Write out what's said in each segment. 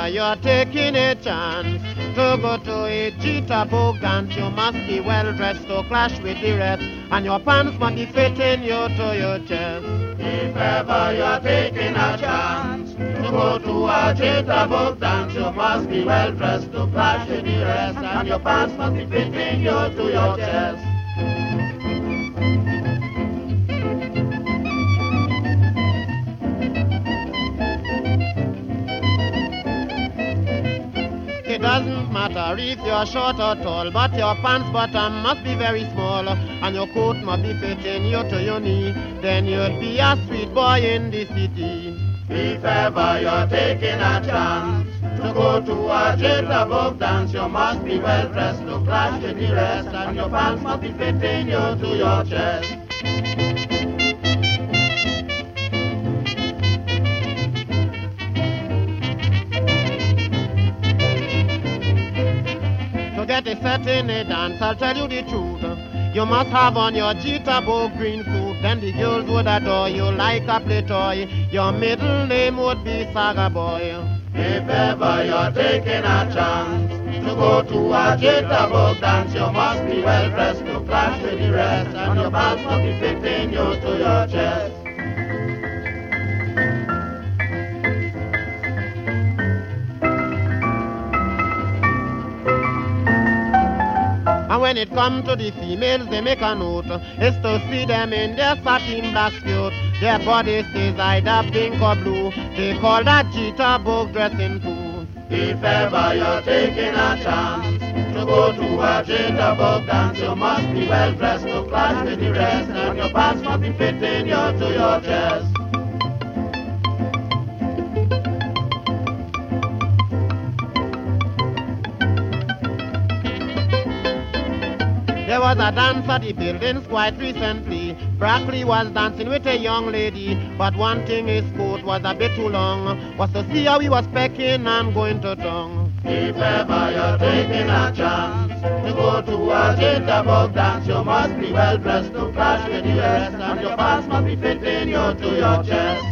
ever you're taking a chance to go to a jitterbug dance, you must be well dressed to clash with the rest, and your pants must be fitting you to your chest. If ever you're taking a chance to go to a jitterbug dance, you must be well dressed to clash with the rest, and your pants must be fitting you to your chest. It doesn't matter if you're short or tall, but your pants bottom must be very small, and your coat must be fitting you to your knee. Then you'll be a sweet boy in the city. If ever you're taking a chance to go to a jitterbug dance, you must be well dressed to clash with the rest, and your pants must be fitting you to your chest. To get a set in a dance, I'll tell you the truth, you must have on your jitterbug green suit. Then the girls would adore you like a play toy. Your middle name would be Saga Boy. If ever you're taking a chance to go to a jitterbug dance, you must be well dressed to clash with the rest, and your pants must be fitting you to your chest. And when it comes to the females, they make a note, is to see them in their satin black suit. Their body says either pink or blue. They call that jitterbug dressing too. If ever you're taking a chance to go to a jitterbug dance, you must be well dressed to clash with the rest, and your pants must be fitting you to your chest. There was a dance at the buildings quite recently. Brackley was dancing with a young lady, but one thing his coat was a bit too long, was to see how he was pecking and going to tongue. If ever you're taking a chance to go to a jitterbug dance, you must be well dressed to clash with the rest, and your pants must be fitting you to your chest.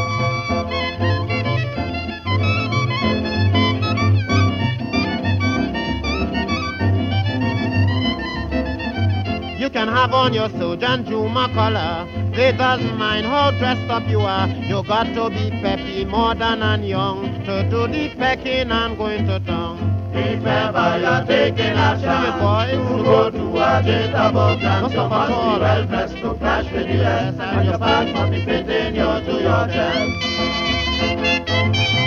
You can have on your Soja and Juma color. It doesn't mind how dressed up you are. You got to be peppy, modern and young to do the pecking and going to town. If ever you're taking a chance to go to a jitterbug dance, you must be well dressed to clash with the rest, and your pants must be fitting you to your chest.